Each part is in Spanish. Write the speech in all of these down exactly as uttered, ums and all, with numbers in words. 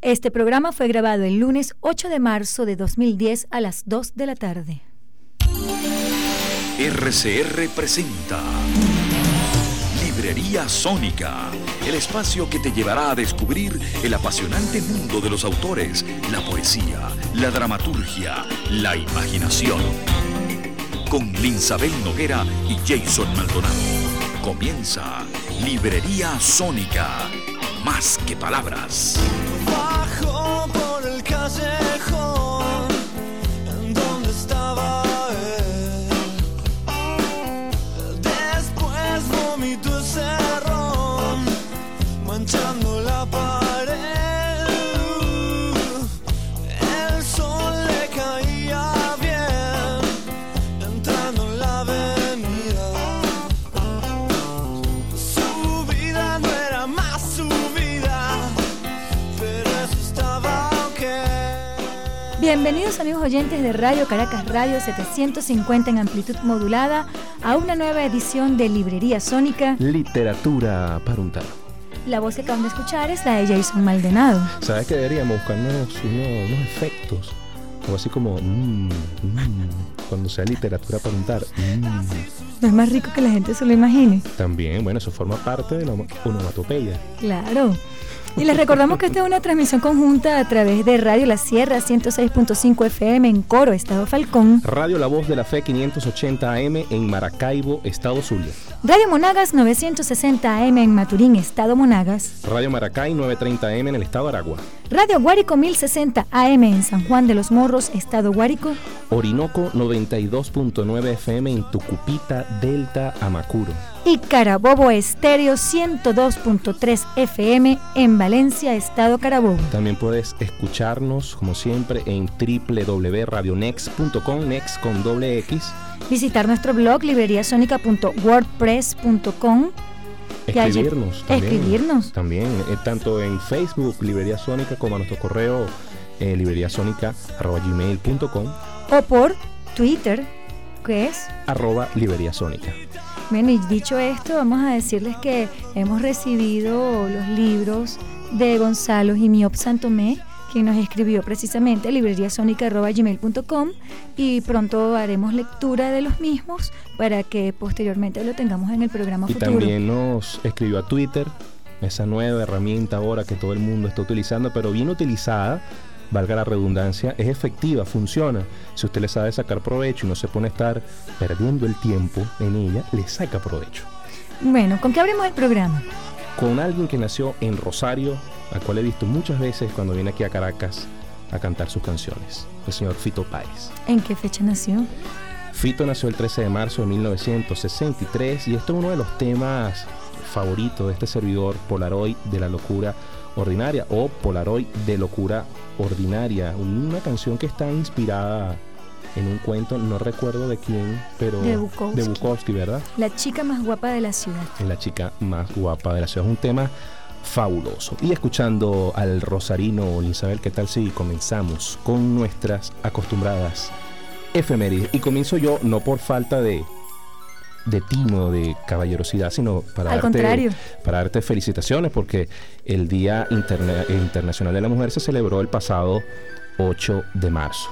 Este programa fue grabado el lunes ocho de marzo de dos mil diez a las dos de la tarde. R C R presenta Librería Sónica, el espacio que te llevará a descubrir el apasionante mundo de los autores, la poesía, la dramaturgia, la imaginación. Con Linsabel Noguera y Jason Maldonado. Comienza Librería Sónica, más que palabras. Bajo por el callejón donde estaba él. Después vomitó ese ron, manchando la pared. El sol le caía bien, entrando en la avenida. Su vida no era más su vida, pero eso estaba ok. Bienvenidos amigos oyentes de Radio Caracas Radio setecientos cincuenta en amplitud modulada a una nueva edición de Librería Sónica. Literatura para untar. La voz que acaban de escuchar es la de Jason Maldonado. ¿Sabes que deberíamos buscarnos unos, unos efectos? Algo así como mmm, mmm, cuando sea literatura para untar. Mmm. No es más rico que la gente se lo imagine. También, bueno, eso forma parte de la onomatopeya. Claro. Y les recordamos que esta es una transmisión conjunta a través de Radio La Sierra ciento seis punto cinco F M en Coro, Estado Falcón. Radio La Voz de la Fe quinientos ochenta A M en Maracaibo, Estado Zulia. Radio Monagas novecientos sesenta A M en Maturín, Estado Monagas. Radio Maracay novecientos treinta A M en el Estado Aragua. Radio Guárico mil sesenta A M en San Juan de los Morros, Estado Guárico. Orinoco noventa y dos punto nueve F M en Tucupita, Delta, Amacuro. Y Carabobo Estéreo ciento dos punto tres F M en Valencia, Estado Carabobo. También puedes escucharnos, como siempre, en doble u doble u doble u punto radionex punto com, Nex con doble X. Visitar nuestro blog libreriasónica punto wordpress punto com. Escribirnos también. Escribirnos. También, eh, tanto en Facebook, Librería Sónica, como a nuestro correo eh, libreriasónica arroba gmail punto com. O por Twitter, que es arroba Librería Sónica. Bueno, y dicho esto, vamos a decirles que hemos recibido los libros de Gonzalo Jimiop Santomé, quien nos escribió precisamente a libreriasónica arroba gmail punto com, y pronto haremos lectura de los mismos para que posteriormente lo tengamos en el programa y futuro. Y también nos escribió a Twitter, esa nueva herramienta ahora que todo el mundo está utilizando, pero bien utilizada, valga la redundancia, es efectiva, funciona. Si usted le sabe sacar provecho y no se pone a estar perdiendo el tiempo en ella, le saca provecho. Bueno, ¿con qué abrimos el programa? Con alguien que nació en Rosario, al cual he visto muchas veces cuando viene aquí a Caracas a cantar sus canciones, el señor Fito Páez. ¿En qué fecha nació? Fito nació el trece de marzo de mil novecientos sesenta y tres y esto es uno de los temas favoritos de este servidor, Polaroid de la locura ordinaria o Polaroid de locura ordinaria, una canción que está inspirada en un cuento, no recuerdo de quién, pero de Bukowski, de Bukowski, ¿verdad? La chica más guapa de la ciudad. La chica más guapa de la ciudad, es un tema fabuloso. Y escuchando al rosarino Linsabel, ¿qué tal si comenzamos con nuestras acostumbradas efemérides? Y comienzo yo no por falta de de timo, de caballerosidad, sino para Al darte, contrario. para darte felicitaciones, porque el Día Interna- Internacional de la Mujer se celebró el pasado ocho de marzo.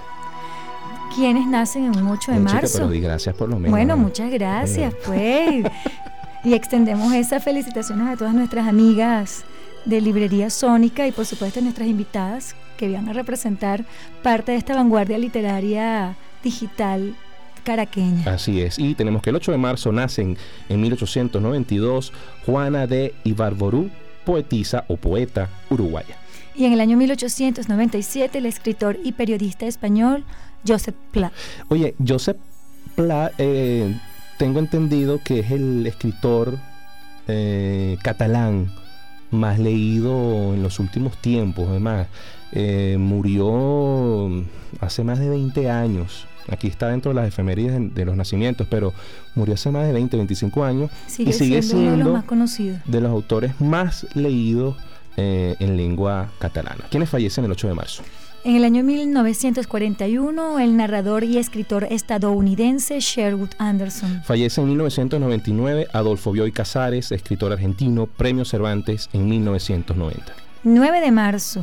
¿Quiénes nacen en un ocho de Bien, marzo? Chica, pero di gracias por lo menos. Bueno, ¿no? muchas gracias, Bien. pues. Y extendemos esas felicitaciones a todas nuestras amigas de Librería Sónica y por supuesto a nuestras invitadas que van a representar parte de esta vanguardia literaria digital caraqueña. Así es, y tenemos que el ocho de marzo nacen en mil ochocientos noventa y dos Juana de Ibarború, poetisa o poeta uruguaya. Y en el año mil ochocientos noventa y siete el escritor y periodista español Josep Pla. Oye, Josep Pla, eh, tengo entendido que es el escritor eh, catalán más leído en los últimos tiempos. Además, eh, murió hace más de veinte años. Aquí está dentro de las efemérides de, de los nacimientos, pero murió hace más de veinte, veinticinco años. Sigue y sigue siendo, siendo uno de los más conocidos, de los autores más leídos eh, en lengua catalana. ¿Quiénes fallecen el ocho de marzo? En el año mil novecientos cuarenta y uno, el narrador y escritor estadounidense Sherwood Anderson. Fallece en mil novecientos noventa y nueve Adolfo Bioy Casares, escritor argentino, Premio Cervantes en mil novecientos noventa. nueve de marzo.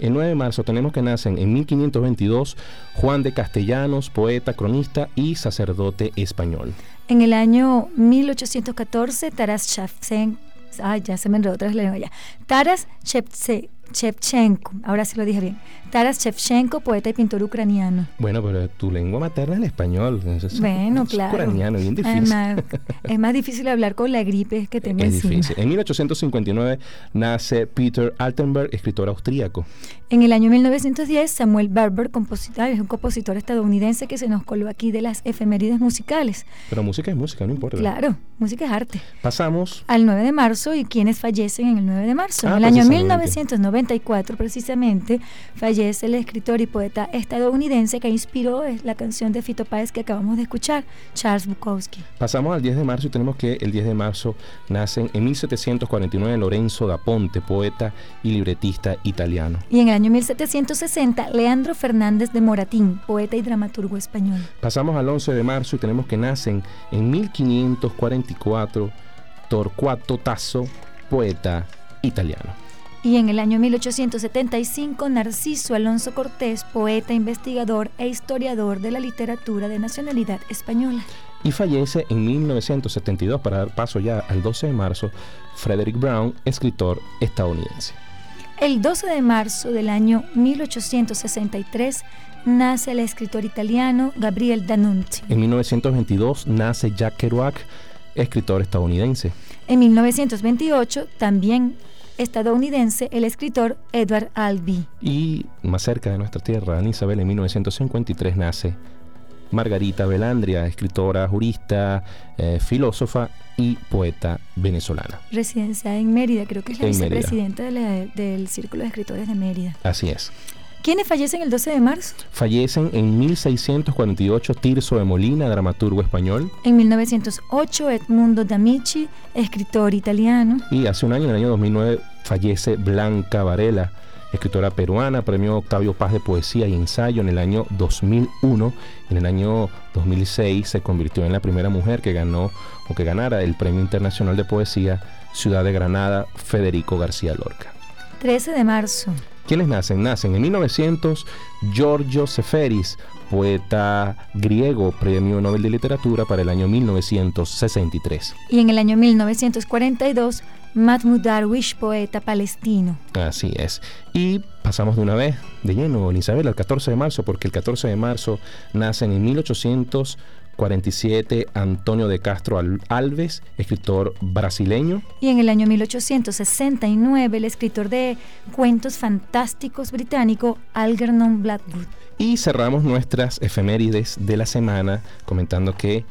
El nueve de marzo tenemos que nacen en mil quinientos veintidós Juan de Castellanos, poeta, cronista y sacerdote español. En el año mil ochocientos catorce, Taras Shevchenko, ah, ya se me enredó otra vez la lengua ya. Taras Shevchenko, Shevchenko, ahora sí lo dije bien. Taras Shevchenko, poeta y pintor ucraniano. Bueno, pero tu lengua materna es el español. Es, bueno, es claro. Ucraniano, bien difícil. Además, es más difícil hablar con la gripe que tengo Es encima. difícil. En mil ochocientos cincuenta y nueve nace Peter Altenberg, escritor austríaco. En el año mil novecientos diez, Samuel Barber, compositor, es un compositor estadounidense que se nos coló aquí de las efemérides musicales. Pero música es música, no importa. Claro, música es arte. Pasamos al nueve de marzo, y quienes fallecen en el nueve de marzo. Ah, en el año mil novecientos noventa y cuatro, precisamente, fallece el escritor y poeta estadounidense que inspiró la canción de Fito Páez que acabamos de escuchar, Charles Bukowski. Pasamos al diez de marzo y tenemos que el diez de marzo nacen en mil setecientos cuarenta y nueve Lorenzo da Ponte, poeta y libretista italiano. Y en el año mil setecientos sesenta, Leandro Fernández de Moratín, poeta y dramaturgo español. Pasamos al once de marzo y tenemos que nacen en mil quinientos cuarenta y cuatro Torquato Tasso, poeta italiano. Y en el año mil ochocientos setenta y cinco, Narciso Alonso Cortés, poeta, investigador e historiador de la literatura de nacionalidad española. Y fallece en mil novecientos setenta y dos, para dar paso ya al doce de marzo, Frederick Brown, escritor estadounidense. El doce de marzo del año mil ochocientos sesenta y tres nace el escritor italiano Gabriel D'Annunzio. En mil novecientos veintidós nace Jack Kerouac, escritor estadounidense. En mil novecientos veintiocho, también estadounidense, el escritor Edward Albee. Y más cerca de nuestra tierra, en Isabel, en mil novecientos cincuenta y tres nace Margarita Belandria, escritora, jurista, eh, filósofa y poeta venezolana. Residenciada en Mérida, creo que es la En vicepresidenta de la, del Círculo de Escritores de Mérida. Así es. ¿Quiénes fallecen el doce de marzo? Fallecen en mil seiscientos cuarenta y ocho Tirso de Molina, dramaturgo español. En mil novecientos ocho, Edmundo D'Amici, escritor italiano. Y hace un año, en el año dos mil nueve, fallece Blanca Varela, escritora peruana, premio Octavio Paz de Poesía y Ensayo en el año dos mil uno. En el año dos mil seis se convirtió en la primera mujer que ganó o que ganara el Premio Internacional de Poesía Ciudad de Granada, Federico García Lorca. trece de marzo. ¿Quiénes nacen? Nacen en mil novecientos Giorgio Seferis, poeta griego, premio Nobel de Literatura para el año mil novecientos sesenta y tres. Y en el año mil novecientos cuarenta y dos, Mahmoud Darwish, poeta palestino. Así es. Y pasamos de una vez, de lleno, Isabel, al catorce de marzo, porque el catorce de marzo nacen en mil ochocientos cuarenta y siete Antonio de Castro Alves, escritor brasileño. Y en el año mil ochocientos sesenta y nueve, el escritor de cuentos fantásticos británico Algernon Blackwood. Y cerramos nuestras efemérides de la semana comentando que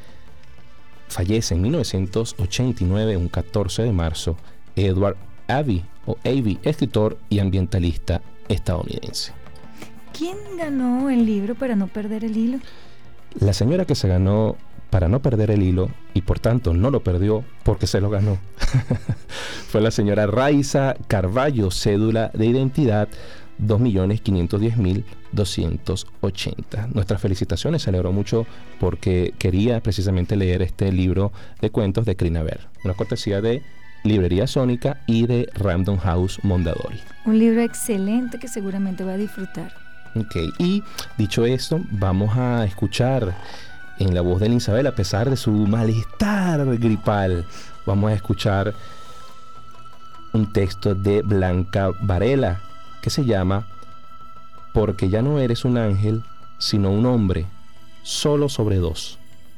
fallece en mil novecientos ochenta y nueve, un catorce de marzo, Edward Abbey, o Abbey, escritor y ambientalista estadounidense. ¿Quién ganó el libro Para no perder el hilo? La señora que se ganó Para no perder el hilo, y por tanto no lo perdió porque se lo ganó, fue la señora Raiza Carballo, cédula de identidad dos millones quinientos diez mil doscientos ochenta. Nuestras felicitaciones, se alegró mucho porque quería precisamente leer este libro de cuentos de Crinaver, una cortesía de Librería Sónica y de Random House Mondadori. Un libro excelente que seguramente va a disfrutar. Ok, y dicho esto, vamos a escuchar en la voz de Isabel, a pesar de su malestar gripal, vamos a escuchar un texto de Blanca Varela que se llama Porque ya no eres un ángel, sino un hombre, solo sobre dos.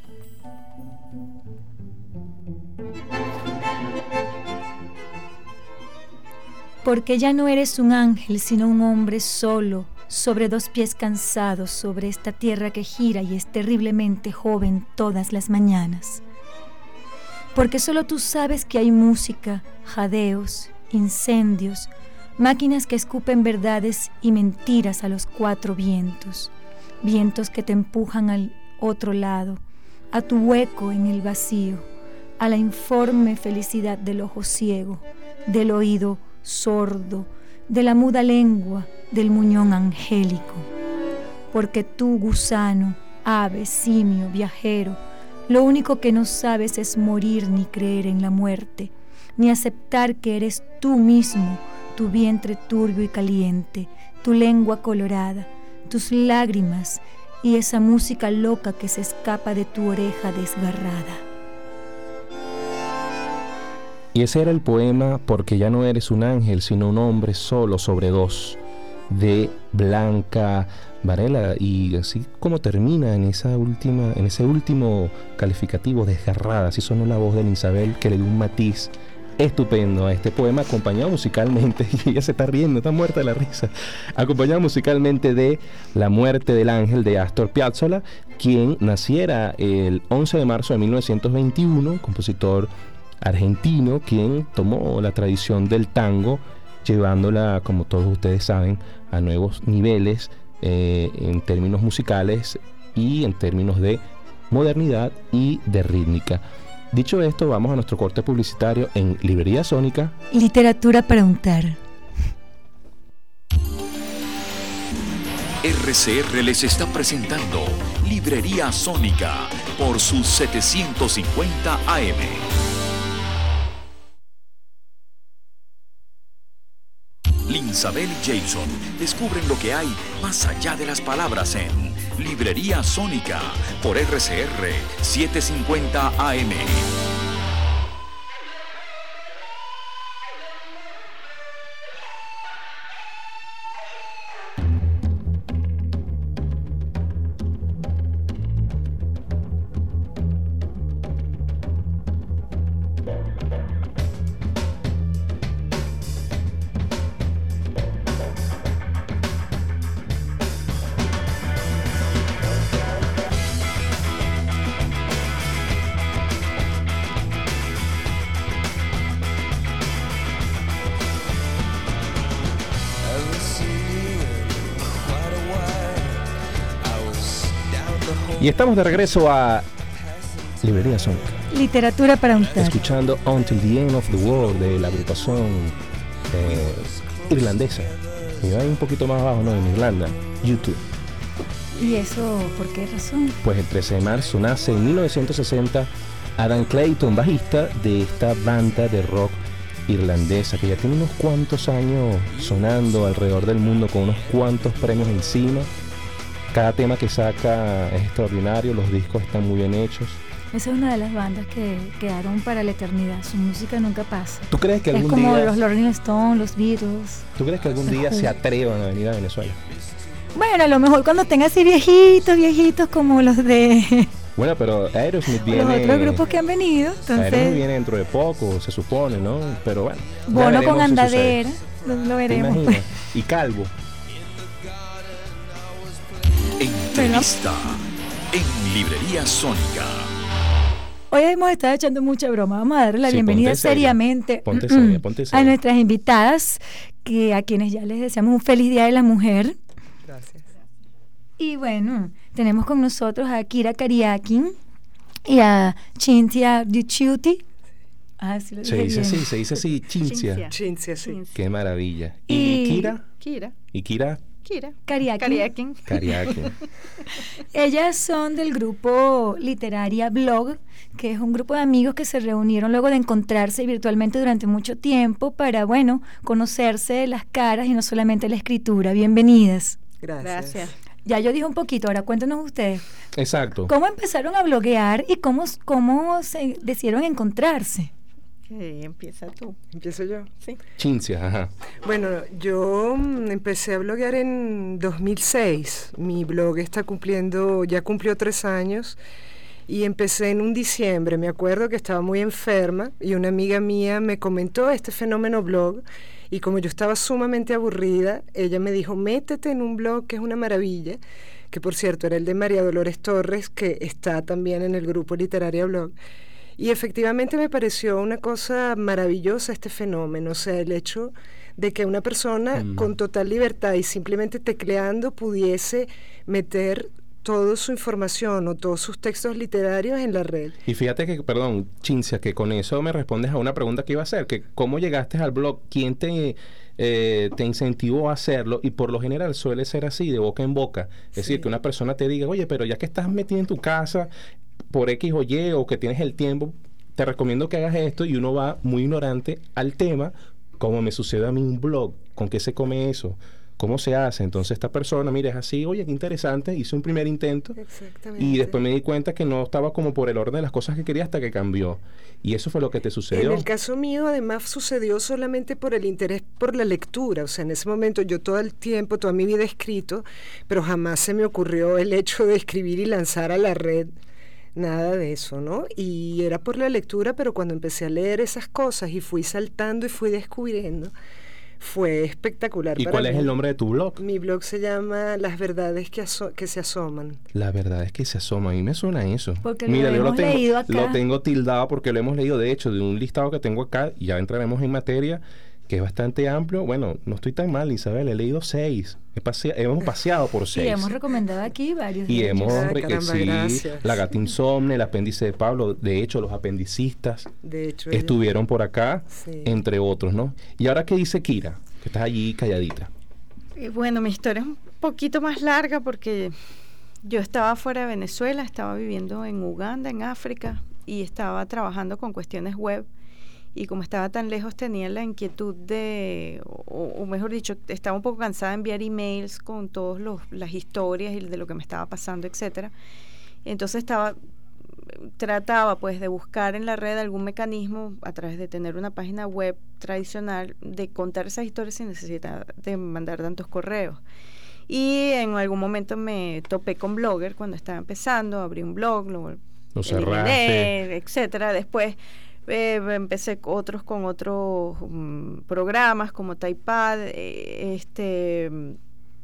Porque ya no eres un ángel, sino un hombre solo, sobre dos pies cansados, sobre esta tierra que gira y es terriblemente joven todas las mañanas. Porque solo tú sabes que hay música, jadeos, incendios, máquinas que escupen verdades y mentiras a los cuatro vientos, vientos que te empujan al otro lado, a tu hueco en el vacío, a la informe felicidad del ojo ciego, del oído sordo, de la muda lengua, del muñón angélico. Porque tú, gusano, ave, simio, viajero, lo único que no sabes es morir ni creer en la muerte, ni aceptar que eres tú mismo, tu vientre turbio y caliente, tu lengua colorada, tus lágrimas y esa música loca que se escapa de tu oreja desgarrada. Y ese era el poema Porque ya no eres un ángel, sino un hombre solo sobre dos, de Blanca Varela. Y así como termina en esa última, en ese último calificativo, desgarrada, así sonó la voz de Isabel, que le dio un matiz estupendo a este poema, acompañado musicalmente, y ella se está riendo, está muerta de la risa, acompañado musicalmente de La muerte del ángel de Astor Piazzolla, quien naciera el once de marzo de mil novecientos veintiuno, compositor argentino, quien tomó la tradición del tango, llevándola, como todos ustedes saben, a nuevos niveles eh, en términos musicales y en términos de modernidad y de rítmica. Dicho esto, vamos a nuestro corte publicitario en Librería Sónica. Literatura para untar. R C R les está presentando Librería Sónica por sus setecientos cincuenta A M. Linsabel y Jason descubren lo que hay más allá de las palabras en Librería Sónica por R C R setecientos cincuenta A M. Y estamos de regreso a Librería Sónica. Literatura para untar. Escuchando Until the End of the World de la agrupación eh, irlandesa. Y va un poquito más abajo, ¿no? En Irlanda, YouTube. ¿Y eso por qué razón? Pues el trece de marzo nace en mil novecientos sesenta Adam Clayton, bajista de esta banda de rock irlandesa que ya tiene unos cuantos años sonando alrededor del mundo con unos cuantos premios encima. Cada tema que saca es extraordinario, los discos están muy bien hechos. Esa es una de las bandas que quedaron para la eternidad. Su música nunca pasa. ¿Tú crees que algún es como día, los Rolling Stones, los Beatles. ¿Tú crees que algún día se atrevan a venir a Venezuela? Bueno, a lo mejor cuando tengan así viejitos, viejitos como los de... Bueno, pero Aerosmith viene... Los otros grupos que han venido, entonces... Aerosmith viene dentro de poco, se supone, ¿no? Pero bueno. Bono con andadera, lo, lo veremos. Pues. Y Calvo. Entrevista en Librería Sónica. Hoy hemos estado echando mucha broma. Vamos a darle la sí, bienvenida ponte seria. seriamente Ponte seria, ponte seria. a nuestras invitadas, que a quienes ya les deseamos un feliz Día de la Mujer. Gracias. Y bueno, tenemos con nosotros a Kira Kariakin y a Cinzia Ricciuti. Ah, sí lo dije se dice bien. así, se dice así, Cinzia. Cinzia, sí. Qué maravilla. ¿Y, Y- Kira? Kira. ¿Y Kira? Kira. Kariakin. Kariakin. Kariakin. Ellas son del grupo Literaria Blog, que es un grupo de amigos que se reunieron luego de encontrarse virtualmente durante mucho tiempo para, bueno, conocerse las caras y no solamente la escritura. Bienvenidas. Gracias. Gracias. Ya yo dije un poquito, ahora cuéntenos ustedes. Exacto. ¿Cómo empezaron a bloguear y cómo, cómo se decidieron encontrarse? Okay, empieza tú. Empiezo yo, sí. Cinzia, ajá. Bueno, yo mm, empecé a bloguear en dos mil seis. Mi blog está cumpliendo, ya cumplió tres años. Y empecé en un diciembre. Me acuerdo que estaba muy enferma y una amiga mía me comentó este fenómeno blog. Y como yo estaba sumamente aburrida, ella me dijo, métete en un blog que es una maravilla, que por cierto era el de María Dolores Torres, que está también en el grupo Literaria Blog. Y efectivamente me pareció una cosa maravillosa este fenómeno, o sea, el hecho de que una persona mm. con total libertad y simplemente tecleando pudiese meter toda su información o todos sus textos literarios en la red. Y fíjate que, perdón, Cinzia, que con eso me respondes a una pregunta que iba a hacer, que cómo llegaste al blog, quién te, eh, te incentivó a hacerlo, y por lo general suele ser así, de boca en boca. Es sí. decir, que una persona te diga, oye, pero ya que estás metido en tu casa por X o Y, o que tienes el tiempo, te recomiendo que hagas esto, y uno va muy ignorante al tema, como me sucede a mí un blog, ¿con qué se come eso? ¿Cómo se hace? Entonces esta persona, mira, es así, oye, qué interesante, hice un primer intento Exactamente. y después me di cuenta que no estaba como por el orden de las cosas que quería hasta que cambió. Y eso fue lo que te sucedió. En el caso mío, además, sucedió solamente por el interés por la lectura. O sea, en ese momento yo todo el tiempo, toda mi vida he escrito, pero jamás se me ocurrió el hecho de escribir y lanzar a la red. Nada de eso, ¿no? Y era por la lectura, pero cuando empecé a leer esas cosas y fui saltando y fui descubriendo, fue espectacular. ¿Y para cuál mí. es el nombre de tu blog? Mi blog se llama Las verdades que, aso- que se asoman. La verdad es que se asoma. A mí me suena eso. Porque lo Mira, yo lo hemos tengo, leído acá. lo tengo tildado porque lo hemos leído, de hecho, de un listado que tengo acá, y ya entraremos en materia, que es bastante amplio. Bueno, no estoy tan mal, Isabel, he leído seis. He pasea- hemos paseado por Y seis. hemos recomendado aquí varios. Y de ellos. hemos, Ah, re- caramba, sí, gracias. La gata insomne, el apéndice de Pablo, de hecho, los apendicistas De hecho, ella- estuvieron por acá, Sí. entre otros, ¿no? Y ahora, ¿qué dice Kira? Que estás allí calladita. Y bueno, mi historia es un poquito más larga porque yo estaba fuera de Venezuela, estaba viviendo en Uganda, en África, y estaba trabajando con cuestiones web. Y como estaba tan lejos, tenía la inquietud de, o, o mejor dicho, estaba un poco cansada de enviar emails con todas las historias y de lo que me estaba pasando, etcétera. Entonces estaba, trataba pues de buscar en la red algún mecanismo a través de tener una página web tradicional de contar esas historias sin necesidad de mandar tantos correos. Y en algún momento me topé con Blogger cuando estaba empezando, abrí un blog, lo, Lo cerraste. eliminé, etcétera. Después Eh, empecé otros con otros um, programas como Typepad, eh, este ¿En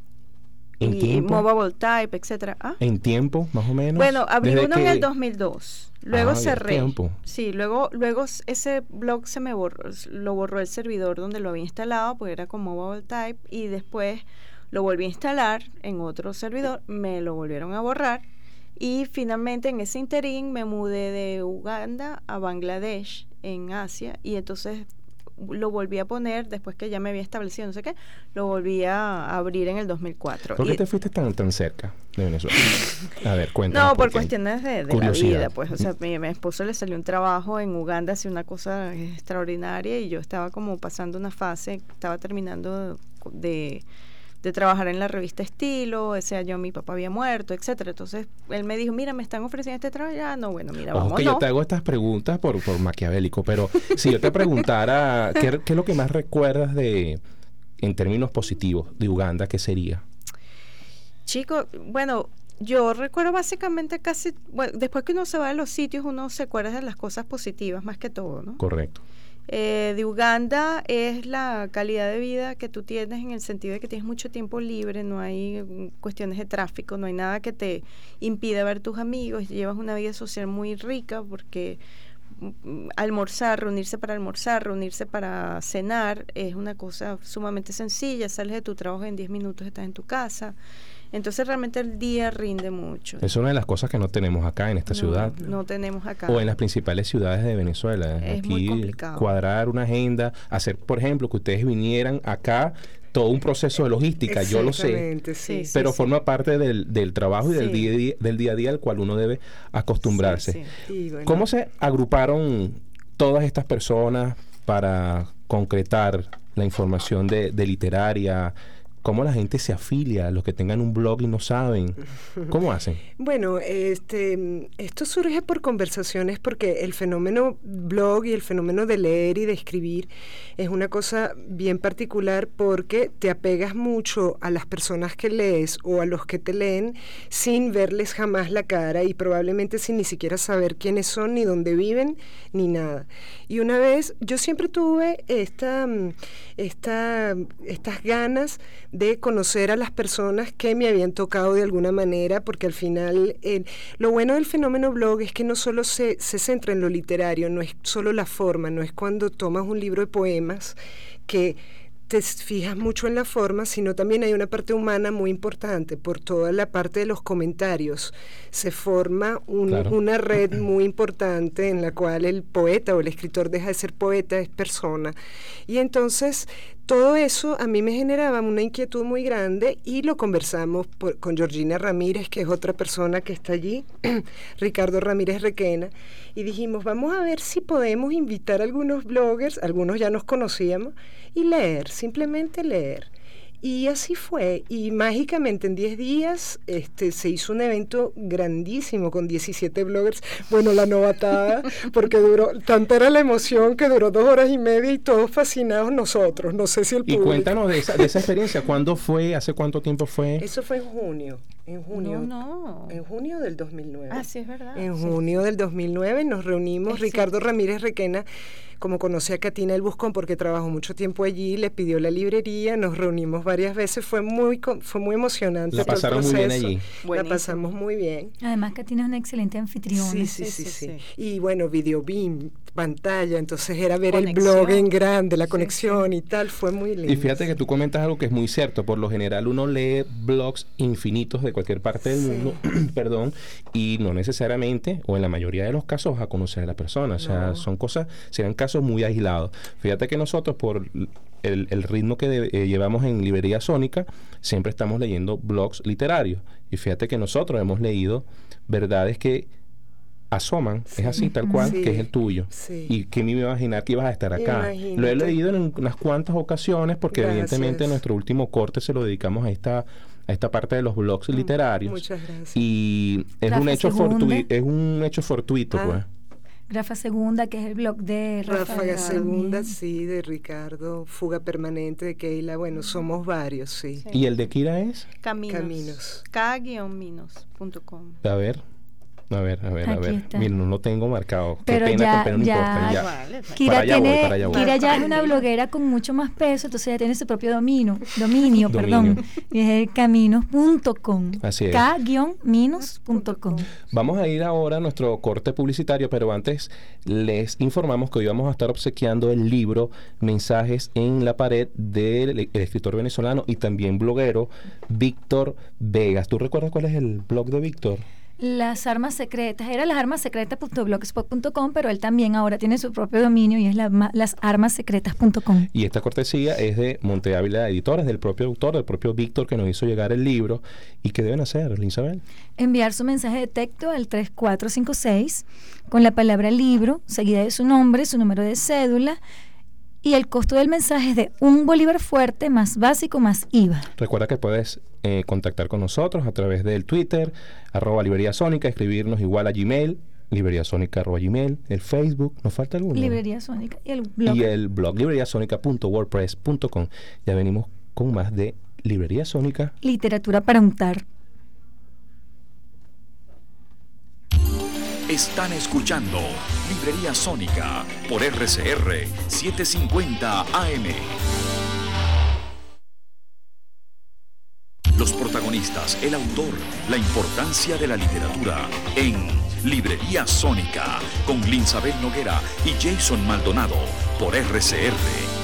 y tiempo? Movable Type, etcétera. ¿Ah? ¿En tiempo, más o menos? Bueno, abrí Desde uno que- en el dos mil dos. Luego Ah, ya es cerré. tiempo. Sí, luego luego s- ese blog se me borró, s- lo borró el servidor donde lo había instalado, pues era con Movable Type, y después lo volví a instalar en otro servidor, me lo volvieron a borrar. Y finalmente en ese interín me mudé de Uganda a Bangladesh, en Asia, y entonces lo volví a poner después que ya me había establecido, no sé qué, lo volví a abrir en el dos mil cuatro. ¿Por qué Y- te fuiste tan, tan cerca de Venezuela? A ver, cuéntanos. no, por qué. cuestiones de, de la Curiosidad. vida, pues, o sea, mi, mi esposo le salió un trabajo en Uganda, hacía una cosa extraordinaria, y yo estaba como pasando una fase, estaba terminando de, de trabajar en la revista Estilo, ese año mi papá había muerto, etcétera. Entonces él me dijo, mira, me están ofreciendo este trabajo, ya, no, bueno, mira, Ojo vamos, que yo no. te hago estas preguntas por, por maquiavélico, pero si yo te preguntara ¿qué, qué es lo que más recuerdas de, en términos positivos, de Uganda, qué sería? Chico, bueno, yo recuerdo básicamente casi, bueno, después que uno se va de los sitios, uno se acuerda de las cosas positivas más que todo, ¿no? Correcto. Eh, de Uganda es la calidad de vida que tú tienes en el sentido de que tienes mucho tiempo libre, no hay mm, cuestiones de tráfico, no hay nada que te impida ver tus amigos, llevas una vida social muy rica porque mm, almorzar, reunirse para almorzar, reunirse para cenar es una cosa sumamente sencilla, sales de tu trabajo en diez minutos, estás en tu casa. Entonces realmente el día rinde mucho. Es una de las cosas que no tenemos acá en esta No, ciudad. no tenemos acá. O en las principales ciudades de Venezuela. Es Aquí muy complicado. cuadrar una agenda, hacer, por ejemplo, que ustedes vinieran acá, todo un proceso de logística, yo lo sé, Exactamente, sí. Sí, pero sí. forma parte del, del trabajo y del, Sí. día, a día- del día a día al cual uno debe acostumbrarse. Sí, sí. Y bueno, ¿Cómo se agruparon todas estas personas para concretar la información de, de literaria? ¿Cómo la gente se afilia? Los que tengan un blog y no saben. ¿Cómo hacen? Bueno, este, esto surge por conversaciones porque el fenómeno blog y el fenómeno de leer y de escribir es una cosa bien particular porque te apegas mucho a las personas que lees o a los que te leen sin verles jamás la cara y probablemente sin ni siquiera saber quiénes son, ni dónde viven, ni nada. Y una vez, yo siempre tuve esta, mm, esta, estas ganas de conocer a las personas que me habían tocado de alguna manera, porque al final eh, lo bueno del fenómeno blog es que no solo se, se centra en lo literario, no es solo la forma, no es cuando tomas un libro de poemas que te fijas mucho en la forma, sino también hay una parte humana muy importante, por toda la parte de los comentarios. Se forma un, Claro. una red muy importante en la cual el poeta o el escritor deja de ser poeta, es persona. Y entonces todo eso a mí me generaba una inquietud muy grande y lo conversamos por, con Georgina Ramírez, que es otra persona que está allí, Ricardo Ramírez Requena, y dijimos, vamos a ver si podemos invitar a algunos bloggers, algunos ya nos conocíamos, y leer, simplemente leer. Y así fue, y mágicamente en diez días este, se hizo un evento grandísimo con diecisiete bloggers, bueno, la novatada, porque duró, tanta era la emoción que duró dos horas y media y todos fascinados nosotros, no sé si el público. Y cuéntanos de esa, de esa experiencia, ¿cuándo fue? ¿Hace cuánto tiempo fue? Eso fue en junio, en junio, No, no. en junio del dos mil nueve. Ah, sí, es verdad. En sí. junio del dos mil nueve nos reunimos, Es Ricardo cierto. Ramírez Requena, como conoce a Catina El Buscón porque trabajó mucho tiempo allí, le pidió la librería, nos reunimos varias veces, fue muy co- fue muy emocionante. La todo el pasaron muy bien proceso. allí. La Buenísimo. pasamos muy bien. Además, Katina es una excelente anfitriona. Sí, sí, sí, sí, sí, sí. Y bueno, video beam, pantalla, entonces era ver el Conexión. blog en grande, la Sí, conexión y tal, fue muy lindo. Y fíjate que tú comentas algo que es muy cierto. Por lo general uno lee blogs infinitos de cualquier parte del Sí. mundo, perdón, y no necesariamente, o en la mayoría de los casos, a conocer a la persona. O sea, No. son cosas, serán casos muy aislados. Fíjate que nosotros, por el, el ritmo que de- eh, llevamos en Librería Sónica, siempre estamos leyendo blogs literarios. Y fíjate que nosotros hemos leído verdades que asoman, Sí. es así, tal cual, Sí. que es el tuyo. Sí. Y que me iba a imaginar que ibas a estar acá. Imagínate. Lo he leído en unas cuantas ocasiones porque Gracias. evidentemente nuestro último corte se lo dedicamos a esta a esta parte de los blogs literarios. Muchas gracias. Y es Rafa un hecho Segunda. fortui- es un hecho fortuito, Ah. pues. Rafa Segunda, que es el blog de Rafa. Ráfaga Segunda, también. sí, de Ricardo, Fuga Permanente de Keila, bueno, somos varios, sí. Sí. ¿Y el de Kira es? Caminos. Caminos. K minos punto com. A ver. A ver, a ver, a Aquí ver. está. Mira, no lo tengo marcado. Pero Qué pena, ya- pero no ya- importa. Ya. Vale, vale. Kira, Para allá voy, tiene, para allá voy. Kira ya es una bloguera con mucho más peso, entonces ya tiene su propio dominio, dominio, perdón, Dominio. y es el caminos punto com. Así es. K minos punto com. Vamos a ir ahora a nuestro corte publicitario, pero antes les informamos que hoy vamos a estar obsequiando el libro Mensajes en la pared del el escritor venezolano y también bloguero Víctor Vegas. ¿Tú recuerdas cuál es el blog de Víctor? Las armas secretas, era las armas secretas punto blogspot punto com, pero él también ahora tiene su propio dominio y es la, ma- las armas secretas punto com. Y esta cortesía es de Monte Ávila Editores, del propio autor, del propio Víctor, que nos hizo llegar el libro. ¿Y qué deben hacer, Isabel? Enviar su mensaje de texto al tres cuatro cinco seis con la palabra libro, seguida de su nombre, su número de cédula, y el costo del mensaje es de un bolívar fuerte más básico más I V A. Recuerda que puedes eh, contactar con nosotros a través del Twitter, arroba Librería Sónica, escribirnos igual a Gmail, libreriasónica arroba Gmail, el Facebook, ¿nos falta alguno? Librería Sónica y el blog. Y el blog libreriasónica punto wordpress punto com. Ya venimos con más de Librería Sónica. Literatura para untar. Están escuchando Librería Sónica por R C R setecientos cincuenta A M. Los protagonistas, el autor, la importancia de la literatura en Librería Sónica con Linsabel Noguera y Jason Maldonado por R C R.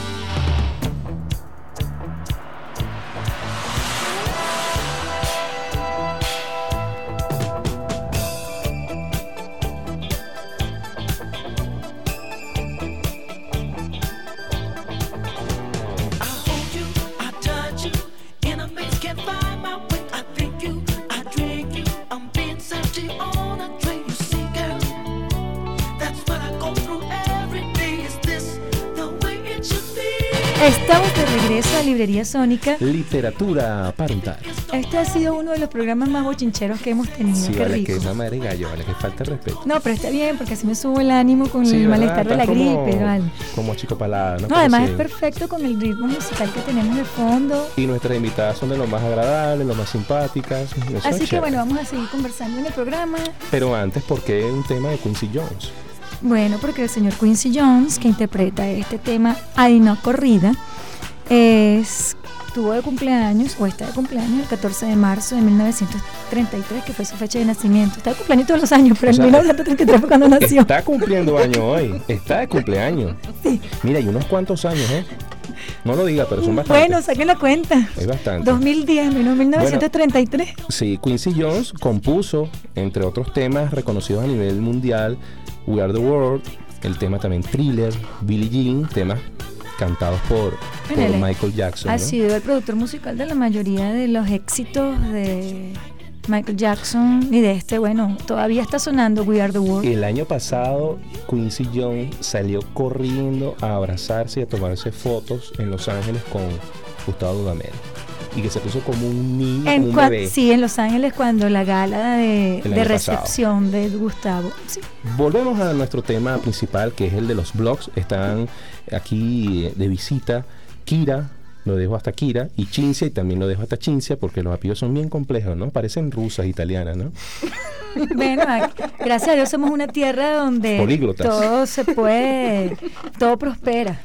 I hold you, I touch you, enemies can't find my way. I think you, I drink you, I'm being empty on a train. You see, girl, that's what I go through every day. Is this the way it should be? Estamos de regreso a Librería Sónica. Literatura para untar. Este ha sido uno de los programas más bochincheros que hemos tenido. Sí, Qué vale, rico. que es una madre gallo, vale, que falta el respeto. No, pero está bien, porque así me subo el ánimo con Sí, el ¿verdad? malestar de la Estás como- gripe. Vale. Como chico palada, ¿no? No, Pero además sí. es perfecto con el ritmo musical que tenemos de fondo. Y nuestras invitadas son de lo más agradables, lo más simpáticas. Eso es Así que chévere. bueno, vamos a seguir conversando en el programa. Pero antes, ¿por qué un tema de Quincy Jones? Bueno, porque el señor Quincy Jones, que interpreta este tema Ay no corrida, es, tuvo de cumpleaños, o está de cumpleaños, el catorce de marzo de mil novecientos treinta y tres, que fue su fecha de nacimiento. Está de cumpleaños todos los años, pero O en sea, mil novecientos treinta y tres fue cuando nació. Está cumpliendo año hoy. Está de cumpleaños. Sí. Mira, hay unos cuantos años, ¿eh? No lo diga, pero son bastantes. Bueno, saquen la cuenta. Es bastante. dos mil diez, menos mil novecientos treinta y tres. Sí, Quincy Jones compuso, entre otros temas reconocidos a nivel mundial, We Are the World, el tema también Thriller, Billie Jean, temas cantados por, por Bueno, él Michael Jackson. Ha ¿no? sido el productor musical de la mayoría de los éxitos de Michael Jackson y de este, bueno, todavía está sonando We Are the World. El año pasado, Quincy Jones salió corriendo a abrazarse y a tomarse fotos en Los Ángeles con Gustavo Dudamel. y que se puso como un niño, En como un cua- bebé. sí, en Los Ángeles cuando la gala de, El de año recepción de Gustavo. Sí. Volvemos a nuestro tema principal, que es el de los blogs. Están aquí de visita Kira, lo dejo hasta Kira, y Cincia, y también lo dejo hasta Cincia, porque los apellidos son bien complejos, ¿no? Parecen rusas, italianas, ¿no? Bueno, aquí, gracias a Dios somos una tierra donde Políglotas. todo se puede, todo prospera.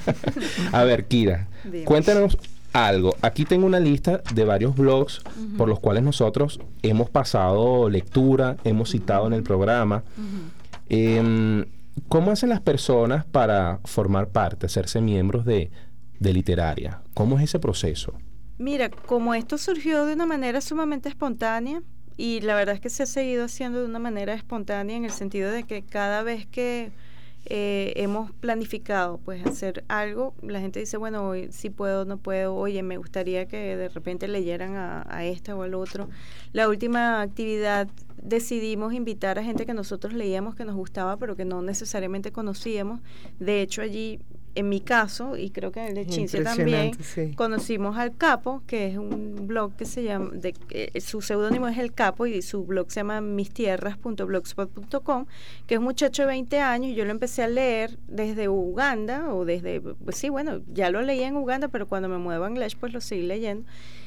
A ver, Kira, Dime. cuéntanos algo. Aquí tengo una lista de varios blogs Ujú. por los cuales nosotros hemos pasado lectura, hemos citado en el programa. Ujú. Em, ¿Cómo hacen las personas para formar parte, hacerse miembros de, de Literaria? ¿Cómo es ese proceso? Mira, como esto surgió de una manera sumamente espontánea, y la verdad es que se ha seguido haciendo de una manera espontánea en el sentido de que cada vez que eh, hemos planificado pues hacer algo, la gente dice, bueno, hoy sí puedo, no puedo, oye, me gustaría que de repente leyeran a, a este o al otro. La última actividad decidimos invitar a gente que nosotros leíamos que nos gustaba, pero que no necesariamente conocíamos. De hecho, allí, en mi caso, y creo que en el de Cincia también, Impresionante, sí. conocimos al Capo, que es un blog que se llama, de, eh, su seudónimo es El Capo y su blog se llama mis tierras punto blogspot punto com, que es un muchacho de veinte años, y yo lo empecé a leer desde Uganda, o desde, pues sí, bueno, ya lo leía en Uganda, pero cuando me mudé a Bangladesh, pues lo seguí leyendo.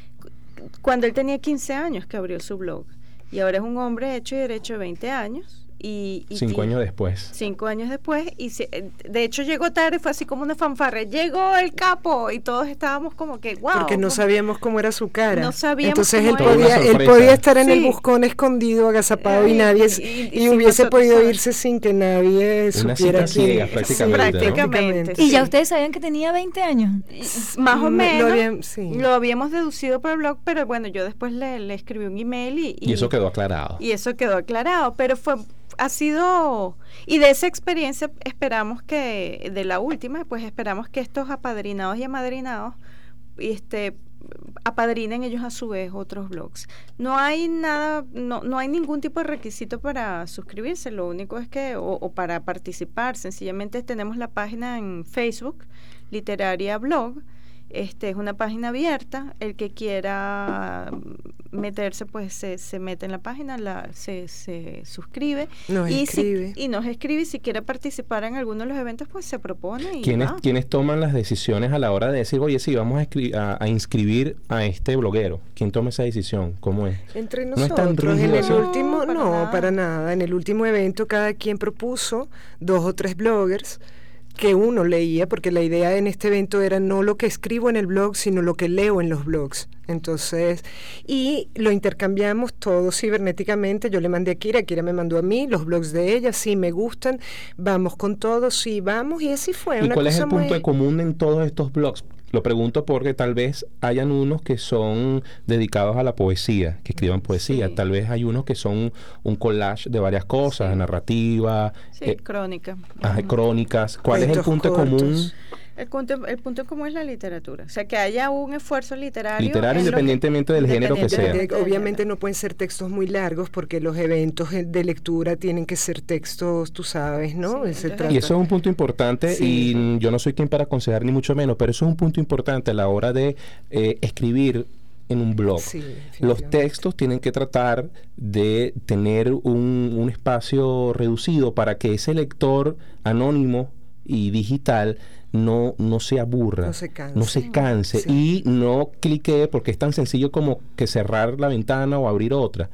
Cuando él tenía quince años que abrió su blog, y ahora es un hombre hecho y derecho de veinte años. Y, y Cinco ti- años después. Cinco años después, y se- de hecho llegó tarde, fue así como una fanfarria, llegó el Capo, y todos estábamos como que, wow. Porque no como- sabíamos cómo era su cara. No sabíamos Entonces cómo él era. Toda una podía, él sorpresa. podía estar en el Sí. buscón escondido, agazapado, y Ay, nadie y- y- y, y hubiese nosotros podido saber- irse sin que nadie Una supiera cita quién ciega, era. prácticamente, ¿no? Prácticamente. Y ya Sí. ustedes sabían que tenía veinte años. Y- Más o Mm, lo menos. habían- sí. Lo habíamos deducido por el blog, pero bueno, yo después le, le escribí un email y, Y eso quedó aclarado. Y eso quedó aclarado, pero fue ha sido, y de esa experiencia esperamos que, de la última, pues esperamos que estos apadrinados y amadrinados, este, apadrinen ellos a su vez otros blogs. No hay nada, no, no hay ningún tipo de requisito para suscribirse, lo único es que, o, o para participar, sencillamente tenemos la página en Facebook, Literaria Blog. Este es una página abierta, el que quiera meterse pues se, se mete en la página, la, se, se suscribe Nos y, escribe. Si, y nos escribe, y si quiere participar en alguno de los eventos pues se propone y ¿Quiénes, va. ¿Quiénes toman las decisiones a la hora de decir, oye, sí, vamos a, escri- a, a inscribir a este bloguero? ¿Quién toma esa decisión? ¿Cómo es? Entre No es nosotros, tan rígido en el así. último, No, para no, nada. para nada. En el último evento cada quien propuso dos o tres bloggers que uno leía, porque la idea en este evento era no lo que escribo en el blog, sino lo que leo en los blogs. Entonces, y lo intercambiamos todo cibernéticamente. Yo le mandé a Kira, Kira me mandó a mí, los blogs de ella, sí me gustan, vamos con todos, sí vamos, y así fue. ¿Y una cuál es cosa el punto muy- de común en todos estos blogs? Lo pregunto porque tal vez hayan unos que son dedicados a la poesía, que escriban poesía. Sí. Tal vez hay unos que son un collage de varias cosas, Sí. narrativa, Sí, eh, crónica. ajá, Ujú. crónicas. ¿Cuál es el Cuentos punto común? cortos. El punto, el punto común es la literatura, o sea, que haya un esfuerzo literario. Literario en lo que- independientemente del género que sea. independientemente Eh, del Obviamente género. no pueden ser textos muy largos porque los eventos eh, de lectura tienen que ser textos, tú sabes, ¿no? Sí, Eh, se entonces- trata- Y eso es un punto importante Sí. y mm, yo no soy quien para aconsejar ni mucho menos, pero eso es un punto importante a la hora de eh, escribir en un blog. Sí, Los definitivamente. textos tienen que tratar de tener un, un espacio reducido para que ese lector anónimo y digital no, no se aburra, No se canse. no se canse Sí. y no clique, porque es tan sencillo como que cerrar la ventana o abrir otra.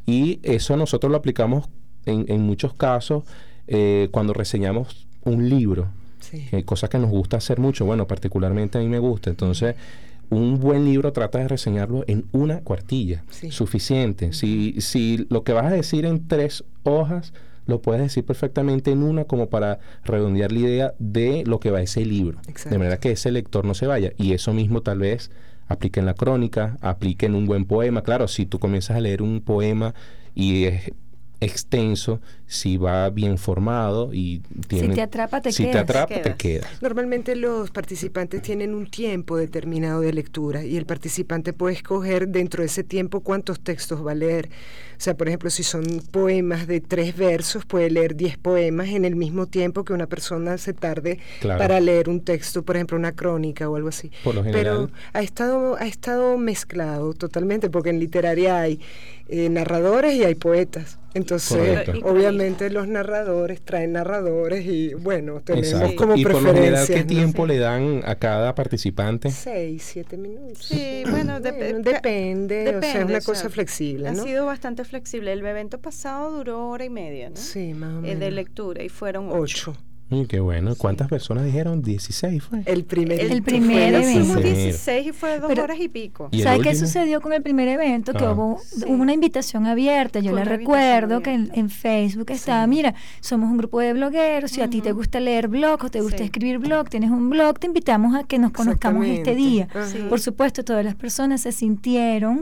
Y eso nosotros lo aplicamos en, en muchos casos eh, cuando reseñamos un libro, Sí. eh, cosa que nos gusta hacer mucho, bueno, particularmente a mí me gusta. Entonces, un buen libro trata de reseñarlo en una cuartilla, Sí. suficiente. Si, si lo que vas a decir en tres hojas, lo puedes decir perfectamente en una, como para redondear la idea de lo que va ese libro. Exacto. De manera que ese lector no se vaya. Y eso mismo tal vez aplique en la crónica, aplique en un buen poema. Claro, si tú comienzas a leer un poema y es extenso si va bien formado y tiene, si te atrapa te si quedas. te atrapa te Quedas. quedas. Normalmente los participantes tienen un tiempo determinado de lectura y el participante puede escoger dentro de ese tiempo cuántos textos va a leer. O sea, por ejemplo, si son poemas de tres versos, puede leer diez poemas en el mismo tiempo que una persona se tarde Claro. para leer un texto, por ejemplo, una crónica o algo así. Por lo general. Pero ha estado, ha estado mezclado totalmente, porque en literaria hay eh, narradores y hay poetas. Entonces, Correcto. Y obviamente los narradores traen narradores y bueno, tenemos Exacto. como Y por lo general, preferencias. ¿qué ¿no? tiempo Sí. le dan a cada participante? Seis, siete minutos. Sí, bueno, dep- Bueno, ca- depende, o sea, es depende, una o sea, cosa flexible, Ha ¿no? sido bastante flexible. El evento pasado duró hora y media, ¿no? Sí, más o Eh, menos. de lectura y fueron ocho. Ocho. Uy, qué bueno. ¿Cuántas personas dijeron? dieciséis fue. El primer El primer fue así. evento. Hicimos Sí. dieciséis y fue dos Pero- horas y pico. ¿Y el ¿Sabes qué último? sucedió con el primer evento? Que Ah. hubo, Sí. hubo una invitación abierta. Yo Fue la una recuerdo invitación que en, abierta. en Facebook estaba, mira, somos un grupo de blogueros. Si a ti te Ujú. gusta leer blog o te gusta Sí. escribir blog, tienes un blog, te invitamos a que nos conozcamos este Exactamente. día. Ajá. Sí. Por supuesto, todas las personas se sintieron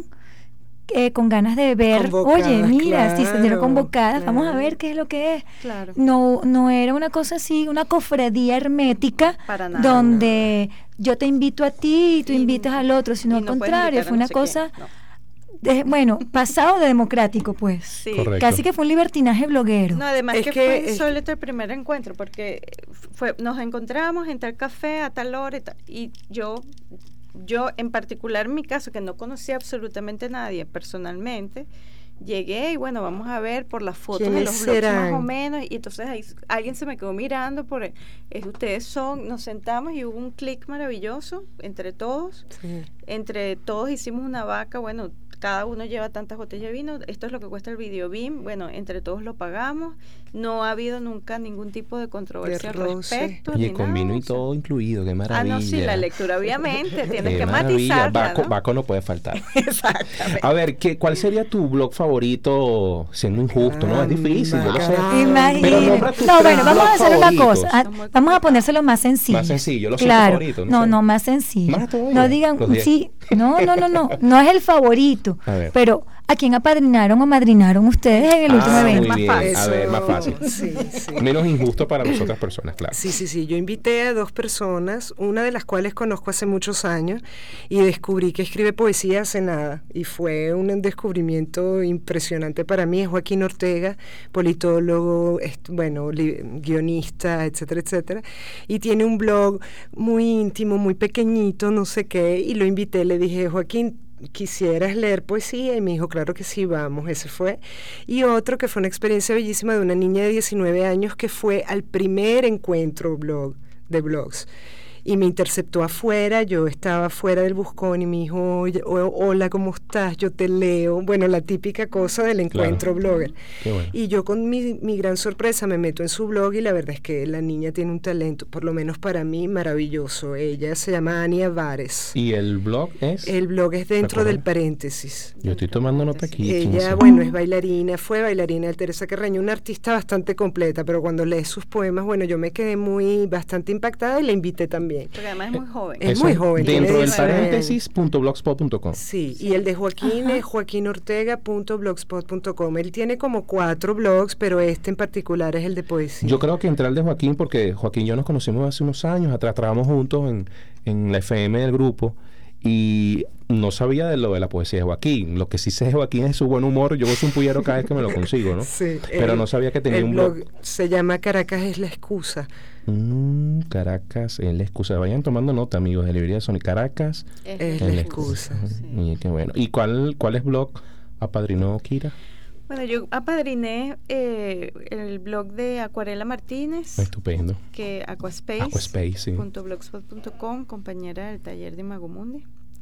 eh, con ganas de ver, Convocadas, oye, mira, si se dieron claro, convocadas, vamos a claro. ver qué es lo que es. Claro. No, no era una cosa así, una cofradía hermética Para nada. donde yo te invito a ti y tú Y- invitas al otro, sino y al no puedes contrario, invitar a fue no una sé cosa, quién, no. de- bueno, pasado de democrático, pues. Sí. Correcto. Casi que fue un libertinaje bloguero. No, además Es que, que- fue es- insólito el primer encuentro, porque fue, nos encontramos en tal café a tal hora y, tal, y yo, yo en particular en mi caso, que no conocía absolutamente a nadie personalmente, llegué y bueno, vamos a ver por las fotos de ¿Quiénes los blogs más serán? o menos, y entonces ahí alguien se me quedó mirando, por, eh, ustedes son, nos sentamos y hubo un clic maravilloso entre todos. Sí. Entre todos hicimos una vaca, bueno, cada uno lleva tantas botellas de vino, esto es lo que cuesta el video BIM, bueno, entre todos lo pagamos, no ha habido nunca ningún tipo de controversia al roce. respecto. Oye, ni con nada, vino y o sea. todo incluido, qué Ah, maravilla. no, sí, la lectura obviamente, tienes Qué que maravilla. matizarla, Baco, ¿no? Baco no puede faltar. Exactamente. A ver, ¿qué, ¿cuál sería tu blog favorito? Siendo injusto, ¿no? Es difícil, yo lo sé. Caramba. Imagínate. Pero nombra tus No, tres bueno, vamos a blogs hacer una favoritos. cosa. ah, Son muy Vamos a ponérselo más sencillo. Más sencillo, los cinco claro. favoritos, no No, sé. no, más sencillo. Más todavía, No digan, los diez. sí, no, no, no, no, no es el favorito. A ver. Pero ¿a quién apadrinaron o madrinaron ustedes en el Ah, último muy evento? Más bien. fácil. A ver, más Eso, fácil. Sí, sí. Menos injusto para las otras personas, claro. Sí, sí, sí. Yo invité a dos personas, una de las cuales conozco hace muchos años, y descubrí que escribe poesía hace nada. Y fue un descubrimiento impresionante para mí. Es Joaquín Ortega, politólogo, est- bueno, li- guionista, etcétera, etcétera. Y tiene un blog muy íntimo, muy pequeñito, no sé qué. Y lo invité, le dije, Joaquín, ¿quisieras leer poesía? Y me dijo, claro que sí, vamos, ese fue. Y otro que fue una experiencia bellísima de una niña de diecinueve años que fue al primer encuentro blog de blogs. Y me interceptó afuera, yo estaba fuera del buscón y me dijo, "Oye, o- hola, ¿cómo estás? Yo te leo". Bueno, la típica cosa del encuentro blogger. Qué bueno. Y yo con mi, mi gran sorpresa me meto en su blog y la verdad es que la niña tiene un talento, por lo menos para mí, maravilloso. Ella se llama Ania Vares. ¿Y el blog es? El blog es dentro del Recuérdame. paréntesis. Yo estoy tomando nota aquí. Ella, quince. bueno, es bailarina, fue bailarina de Teresa Carreño, una artista bastante completa, pero cuando lee sus poemas, bueno, yo me quedé muy, bastante impactada y la invité también. Porque además es muy joven. Es Eso muy joven, tiene Dentro del diecinueve años. paréntesis punto blogspot punto com. Sí, y el de Joaquín es joaquinortega punto blogspot punto com. Él tiene como cuatro blogs, pero este en particular es el de poesía. Yo creo que entré al de Joaquín porque Joaquín y yo nos conocimos hace unos años atrás, trabajamos juntos en, en la F M del grupo y no sabía de lo de la poesía de Joaquín. Lo que sí sé de Joaquín es su buen humor. Yo gozo un pullero cada vez que me lo consigo, ¿no? Sí, Pero el- no sabía que tenía el un blog. se llama Caracas es la excusa. Mm, Caracas, en la excusa. Vayan tomando nota, amigos de Librería Sony. Caracas, Es en la la excusa. excusa. Sí. Mira, qué bueno. ¿Y cuál, cuál es blog apadrinó Kira? Bueno, yo apadriné eh, el blog de Acuarela Martínez, Estupendo. que Aquaspace. Aquaspace, sí. punto blogspot punto com, compañera del taller de Magomundi.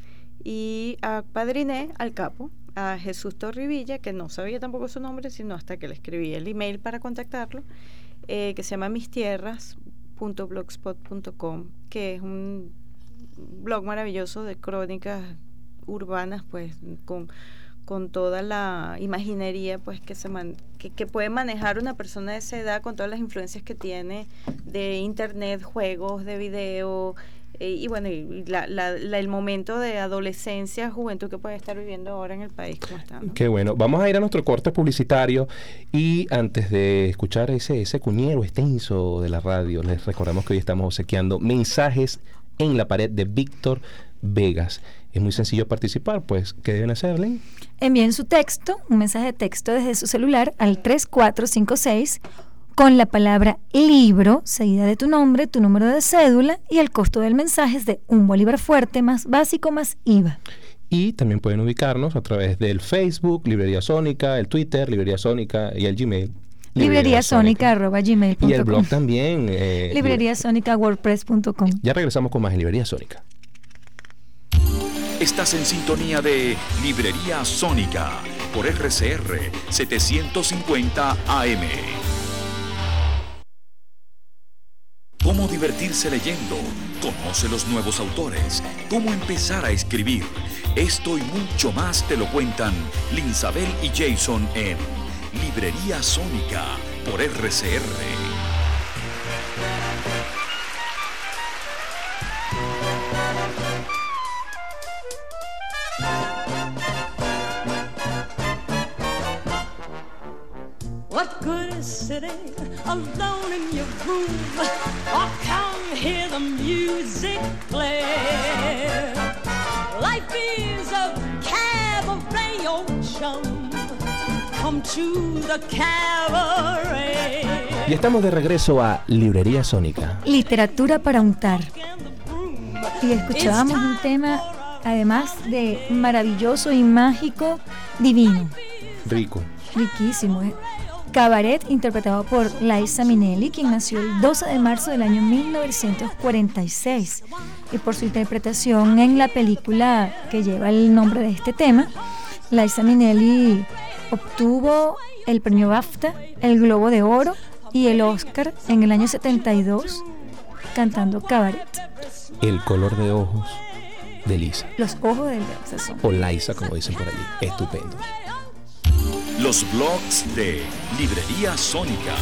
Y apadriné al capo, a Jesús Torrivilla, que no sabía tampoco su nombre, sino hasta que le escribí el email para contactarlo, eh, que se llama mistierras punto blogspot punto com, que es un blog maravilloso de crónicas urbanas, pues con, con toda la imaginería pues que se man, que, que puede manejar una persona de esa edad, con todas las influencias que tiene de internet, juegos, de video, Eh, y bueno, y la, la, la, el momento de adolescencia, juventud que puede estar viviendo ahora en el país como está, ¿no? Qué bueno. Vamos a ir a nuestro corte publicitario y antes de escuchar ese, ese cuñero extenso de la radio, les recordamos que hoy estamos obsequiando mensajes en la pared de Víctor Vegas. Es muy sencillo participar, pues, ¿qué deben hacer, Len? Envíen su texto, un mensaje de texto desde su celular al tres cuatro cinco seis con la palabra libro, seguida de tu nombre, tu número de cédula, y el costo del mensaje es de un bolívar fuerte más básico más I V A. Y también pueden ubicarnos a través del Facebook, Librería Sónica, el Twitter, Librería Sónica, y el Gmail. Librería Sónica arroba gmail punto com. Y el blog también. Eh, Librería Sónica wordpress punto com. Ya regresamos con más en Librería Sónica. Estás en sintonía de Librería Sónica por R C R setecientos cincuenta A M. Cómo divertirse leyendo, conoce los nuevos autores, cómo empezar a escribir. Esto y mucho más te lo cuentan Linsabel y Jason en Librería Sónica por R C R. What good is sitting alone in your room? Or can you hear the music play? Life is a cabaret, old chum. Come to the cabaret. Y estamos de regreso a Librería Sónica. Literatura para untar. Y escuchábamos un tema, además de maravilloso y mágico, divino. Rico. Riquísimo, ¿eh? Cabaret, interpretado por Liza Minnelli, quien nació el doce de marzo del año mil novecientos cuarenta y seis, y por su interpretación en la película que lleva el nombre de este tema, Liza Minnelli obtuvo el premio BAFTA, el Globo de Oro y el Oscar en el año setenta y dos cantando Cabaret. El color de ojos de Liza. Los ojos de Liza son. O Liza, como dicen por allí. Estupendo. Los blogs de Librería Sónica.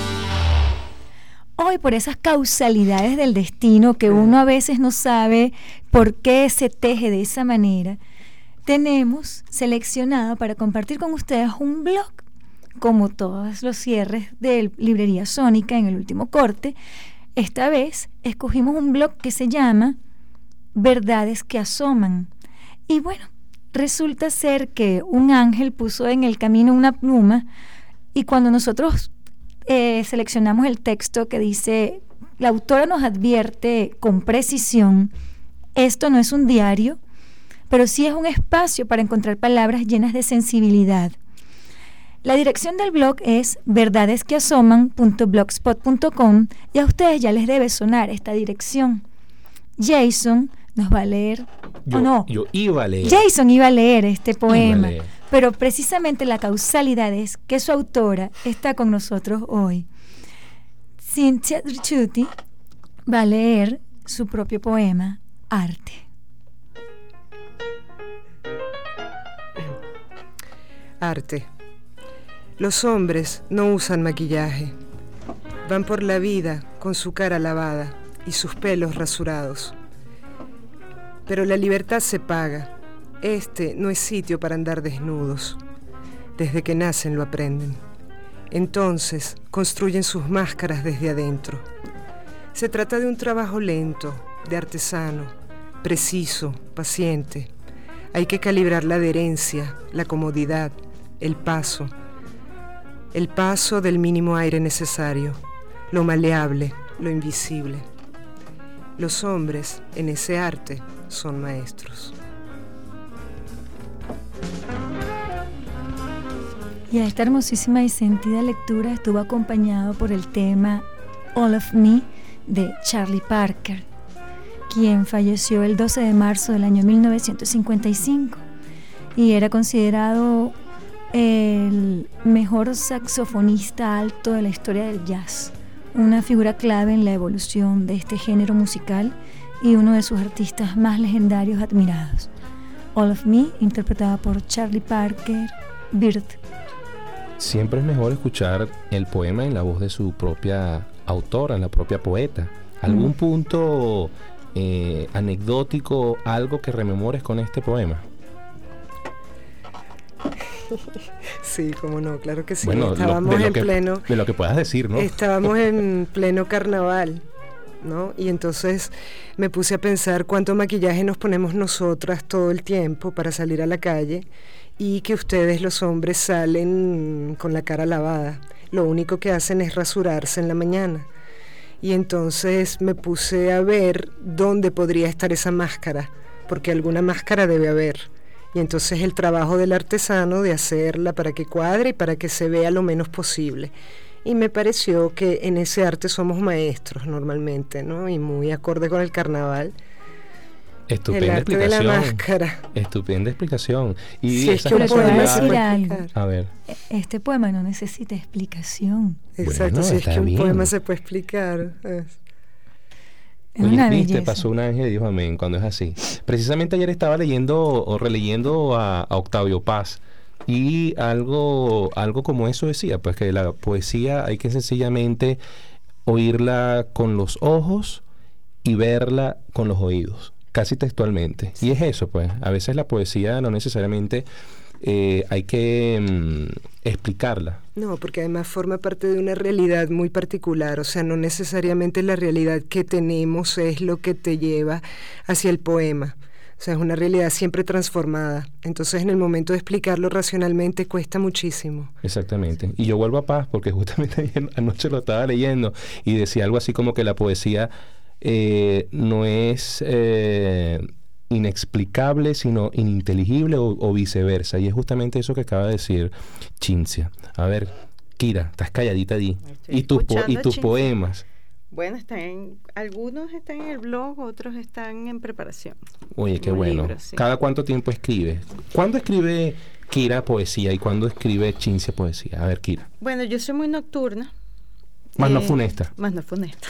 Hoy, por esas causalidades del destino que uno a veces no sabe por qué se teje de esa manera, tenemos seleccionado para compartir con ustedes un blog, como todos los cierres de Librería Sónica en el último corte. Esta vez escogimos un blog que se llama Verdades que Asoman. Y bueno, resulta ser que un ángel puso en el camino una pluma, y cuando nosotros eh, seleccionamos el texto que dice, la autora nos advierte con precisión, esto no es un diario, pero sí es un espacio para encontrar palabras llenas de sensibilidad. La dirección del blog es verdades que asoman punto blogspot punto com, y a ustedes ya les debe sonar esta dirección. Jason nos va a leer, yo, ¿o no? Yo iba a leer. Jason iba a leer este poema, leer. Pero precisamente la causalidad es que su autora está con nosotros hoy. Cynthia Ricciuti va a leer su propio poema, Arte. Arte. Los hombres no usan maquillaje. Van por la vida con su cara lavada y sus pelos rasurados. Pero la libertad se paga. Este no es sitio para andar desnudos. Desde que nacen lo aprenden. Entonces construyen sus máscaras desde adentro. Se trata de un trabajo lento, de artesano, preciso, paciente. Hay que calibrar la adherencia, la comodidad, el paso. El paso del mínimo aire necesario, lo maleable, lo invisible. Los hombres, en ese arte, son maestros. Y a esta hermosísima y sentida lectura estuvo acompañado por el tema All of Me de Charlie Parker, quien falleció el doce de marzo del año mil novecientos cincuenta y cinco y era considerado el mejor saxofonista alto de la historia del jazz, una figura clave en la evolución de este género musical y uno de sus artistas más legendarios admirados. All of Me, interpretada por Charlie Parker, Bird. Siempre es mejor escuchar el poema en la voz de su propia autora, la propia poeta. Algún mm. punto eh, anecdótico, algo que rememores con este poema? Sí, cómo no, claro que sí. Bueno, lo- estábamos de lo en que- pleno, De lo que puedas decir, ¿no? estábamos en pleno carnaval, ¿no? Y entonces me puse a pensar cuánto maquillaje nos ponemos nosotras todo el tiempo para salir a la calle y que ustedes los hombres salen con la cara lavada. Lo único que hacen es rasurarse en la mañana. Y entonces me puse a ver dónde podría estar esa máscara, porque alguna máscara debe haber. Y entonces el trabajo del artesano de hacerla para que cuadre y para que se vea lo menos posible. Y me pareció que en ese arte somos maestros normalmente, ¿no? Y muy acorde con el carnaval. El Estupenda arte de la explicación. máscara. Estupenda explicación. Y Sí, es esas que un Pero te voy a poema decir se puede algo. explicar. A ver, E- Este poema no necesita explicación. Exacto, Bueno, si es está que un bien. poema se puede explicar. es- Es oye, una viste, belleza. pasó un ángel y dijo amén cuando es así. Precisamente ayer estaba leyendo o releyendo a, a Octavio Paz y algo, algo como eso decía, pues que la poesía hay que sencillamente oírla con los ojos y verla con los oídos, casi textualmente. Y es eso, pues, a veces la poesía no necesariamente eh, hay que mm, explicarla. No, porque además forma parte de una realidad muy particular, o sea, no necesariamente la realidad que tenemos es lo que te lleva hacia el poema. O sea, es una realidad siempre transformada. Entonces, en el momento de explicarlo racionalmente cuesta muchísimo. Exactamente. Y yo vuelvo a Paz porque justamente ayer anoche lo estaba leyendo y decía algo así como que la poesía eh, no es eh, inexplicable, sino ininteligible o, o viceversa. Y es justamente eso que acaba de decir Cinzia. A ver, Kira, estás calladita allí. Estoy Y tus, po- y escuchando, tus Cinzia. poemas. Bueno, están en, algunos están en el blog, otros están en preparación. Oye, qué Un bueno. libro, sí. ¿Cada cuánto tiempo escribes? ¿Cuándo escribe Kira poesía y cuándo escribe Cinzia poesía? A ver, Kira. Bueno, yo soy muy nocturna. Más no Eh, funesta. Más no funesta.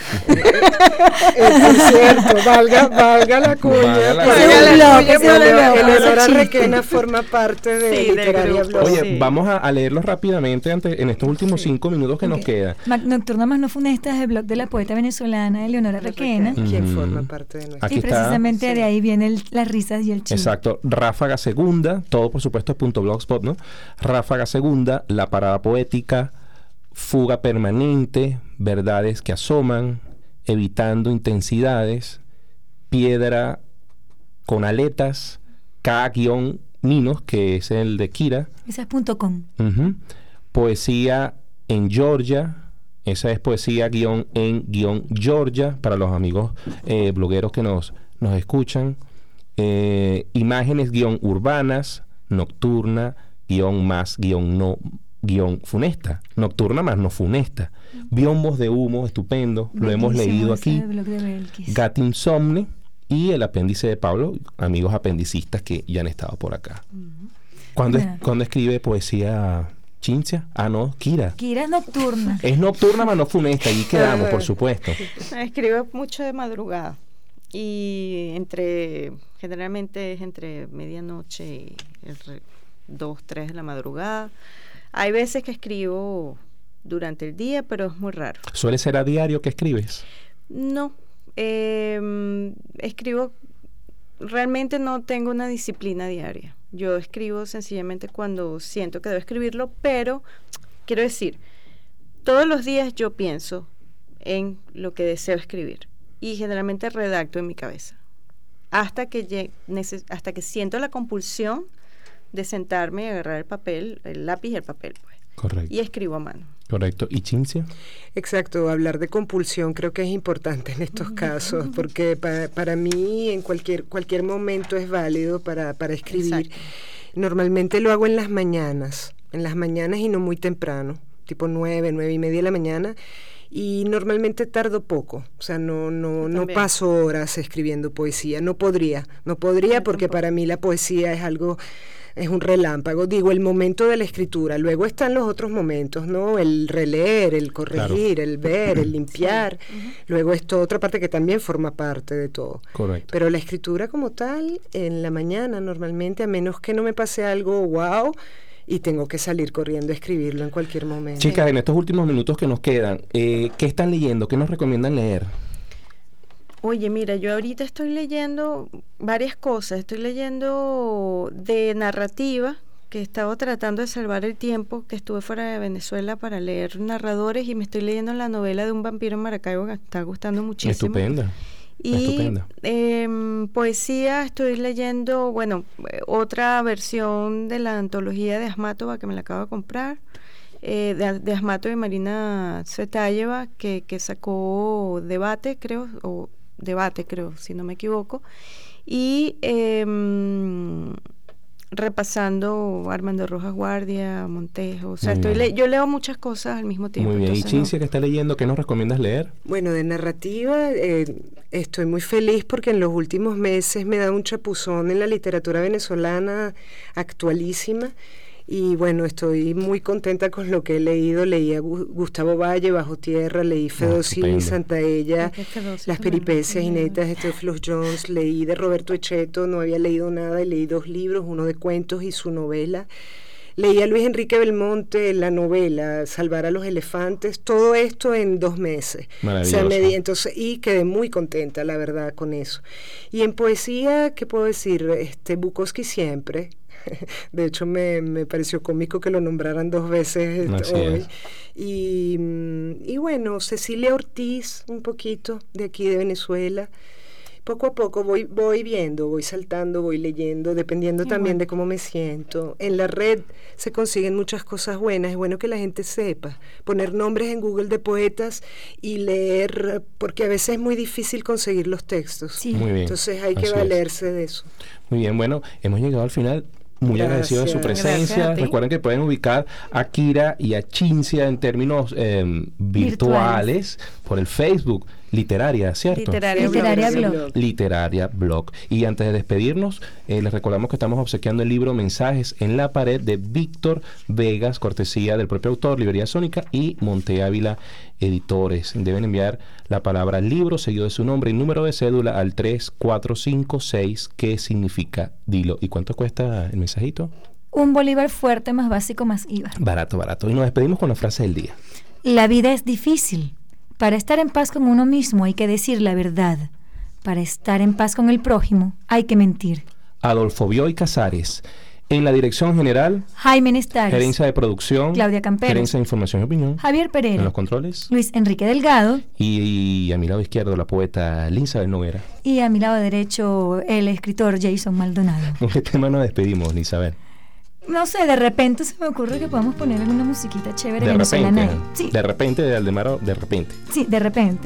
Es cierto, valga, valga la cuña. Valga la porque cuña. el- Valga la el- cuña, el- valga el la honor a cuña. Requena forma parte de Sí, del Literaria grupo. Blog. Oye, Sí. vamos a, a leerlos rápidamente ante- en estos últimos Sí. cinco minutos que nos Ok. quedan. Mac- Nocturna más no funesta es el blog de la poeta venezolana Eleonora Requena. ¿Quién Ujú. forma parte de nuestra? Aquí Y está. precisamente Sí. de ahí vienen las risas y el chisme. Exacto. Ráfaga Segunda, todo por supuesto es punto blogspot, ¿no? Ráfaga Segunda, La Parada Poética, Fuga Permanente, Verdades que Asoman, Evitando Intensidades, Piedra con Aletas, K-Minos, que es el de Kira. Esa es punto com. Ujú. Poesía en Georgia. Esa es poesía guión en guión Georgia para los amigos eh, blogueros que nos, nos escuchan. Eh, imágenes guión urbanas, nocturna, guión más guión no guión funesta. Nocturna más no funesta. Biombos de humo, estupendo. Lo hemos Bellísimo leído ese aquí. blog de Belkis. Gat Insomne y el apéndice de Pablo, amigos apendicistas que ya han estado por acá. ¿Cuándo, es- Mira. ¿cuándo escribe poesía Cinzia? Ah, no, Kira. Kira es nocturna. Es nocturna, mas no funesta. Ahí quedamos, por supuesto. Escribo mucho de madrugada. Y entre, generalmente es entre medianoche y el re- dos, tres de la madrugada. Hay veces que escribo durante el día, pero es muy raro. ¿Suele ser a diario que escribes? No, eh, escribo, realmente no tengo una disciplina diaria. Yo escribo sencillamente cuando siento que debo escribirlo, pero quiero decir, todos los días yo pienso en lo que deseo escribir y generalmente redacto en mi cabeza hasta que lle- neces- hasta que siento la compulsión de sentarme y agarrar el papel, el lápiz y el papel, pues, Correcto. y escribo a mano. Correcto. ¿Y Cinzia? Exacto, hablar de compulsión creo que es importante en estos casos, porque pa- para mí en cualquier, cualquier momento es válido para, para escribir. Exacto. Normalmente lo hago en las mañanas, en las mañanas y no muy temprano, tipo nueve, nueve y media de la mañana, y normalmente tardo poco, o sea, no, no, Yo no también. paso horas escribiendo poesía, no podría, no podría Yo porque tampoco. para mí la poesía es algo... Es un relámpago, digo, el momento de la escritura. Luego están los otros momentos, ¿no? El releer, el corregir, el ver, el limpiar. Luego está otra parte que también forma parte de todo. Correcto. Pero la escritura como tal, en la mañana normalmente, a menos que no me pase algo wow, y tengo que salir corriendo a escribirlo en cualquier momento. Chicas, en estos últimos minutos que nos quedan, eh, ¿qué están leyendo? ¿Qué nos recomiendan leer? Oye, mira, yo ahorita estoy leyendo varias cosas. Estoy leyendo de narrativa, que he estado tratando de salvar el tiempo, que estuve fuera de Venezuela para leer narradores, y me estoy leyendo la novela de un vampiro en Maracaibo que me está gustando muchísimo. Estupenda. Y Estupenda. eh, poesía, estoy leyendo, bueno, eh, otra versión de la antología de Asmátova que me la acabo de comprar, eh, de, de Asmátova y Marina Tsvetaeva, que, que sacó Debate, creo, o Debate, creo, si no me equivoco, y eh, repasando Armando Rojas Guardia, Montejo, o sea, Muy estoy bien. le- yo leo muchas cosas al mismo tiempo. Muy bien. ¿Y entonces no- Cinzia, que está leyendo, qué nos recomiendas leer? Bueno, de narrativa, eh, estoy muy feliz porque en los últimos meses me da un chapuzón en la literatura venezolana actualísima. Y bueno, estoy muy contenta con lo que he leído. Leí a Gu- Gustavo Valle, Bajo Tierra, leí Fedosini, estupendo. Santaella, Es que Fedosí Las también, peripecias sí. inéditas de Teófilo Jones, leí de Roberto Echeto, no había leído nada, y leí dos libros, uno de cuentos y su novela. Leí a Luis Enrique Belmonte, la novela Salvar a los elefantes, todo esto en dos meses. Maravilloso. O sea, me di- entonces, y quedé muy contenta, la verdad, con eso. Y en poesía, ¿qué puedo decir? Este, Bukowski siempre. De hecho, me, me pareció cómico que lo nombraran dos veces este, Así hoy. es. Y, mm, y bueno, Cecilia Ortiz, un poquito, de aquí de Venezuela. Poco a poco voy, voy viendo, voy saltando, voy leyendo, dependiendo Qué también bueno. de cómo me siento. En la red se consiguen muchas cosas buenas, es bueno que la gente sepa, poner nombres en Google de poetas y leer, porque a veces es muy difícil conseguir los textos. Sí. Muy bien. Entonces hay que Así es. valerse de eso. Muy bien, bueno, hemos llegado al final. Muy Gracias. agradecido de su Gracias presencia. a ti. Recuerden que pueden ubicar a Kira y a Cinzia en términos eh, virtuales por el Facebook Literaria, ¿cierto? Literaria Literaria Blog. Blog. Literaria Blog. Y antes de despedirnos, eh, les recordamos que estamos obsequiando el libro Mensajes en la Pared de Víctor Vegas, cortesía del propio autor, Librería Sónica y Monte Ávila Editores. Deben enviar la palabra libro seguido de su nombre y número de cédula al tres cuatro cinco seis. ¿Qué significa? Dilo. ¿Y cuánto cuesta el mensajito? Un bolívar fuerte más básico más I V A. Barato, barato. Y nos despedimos con la frase del día. La vida es difícil. Para estar en paz con uno mismo hay que decir la verdad. Para estar en paz con el prójimo hay que mentir. Adolfo Bioy Casares. En la dirección general, Jaime Nestares, gerencia de producción, Claudia Campero, gerencia de información y opinión, Javier en Pereira, los controles, Luis Enrique Delgado y, y a mi lado izquierdo la poeta Lindsabel Noguera. y a mi lado derecho el escritor Jason Maldonado. ¿Con qué tema nos despedimos, Lindsabel? No sé, de repente se me ocurre que podemos poner alguna musiquita chévere De venezolana. repente, Sí, de repente, de Aldemaro, de repente. sí, de repente.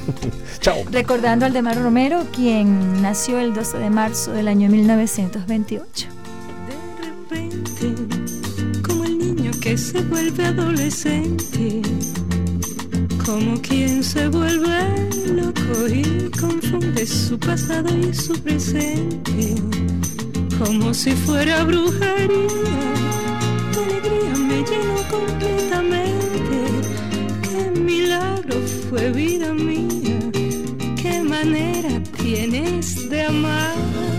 Chao. Recordando a Aldemaro Romero, quien nació el doce de marzo del año mil novecientos veintiocho. De repente, como el niño que se vuelve adolescente, como quien se vuelve loco y confunde su pasado y su presente, como si fuera brujería, tu alegría me llenó completamente, qué milagro fue vida mía, qué manera tienes de amar.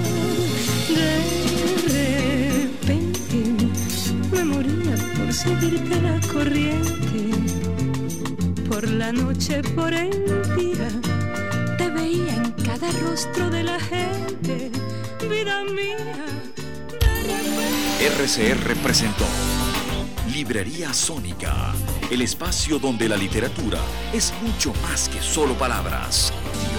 De repente me moría por seguirte la corriente, por la noche, por el día, te veía en cada rostro de la gente, vida mía. R C R presentó Librería Sónica, el espacio donde la literatura es mucho más que solo palabras.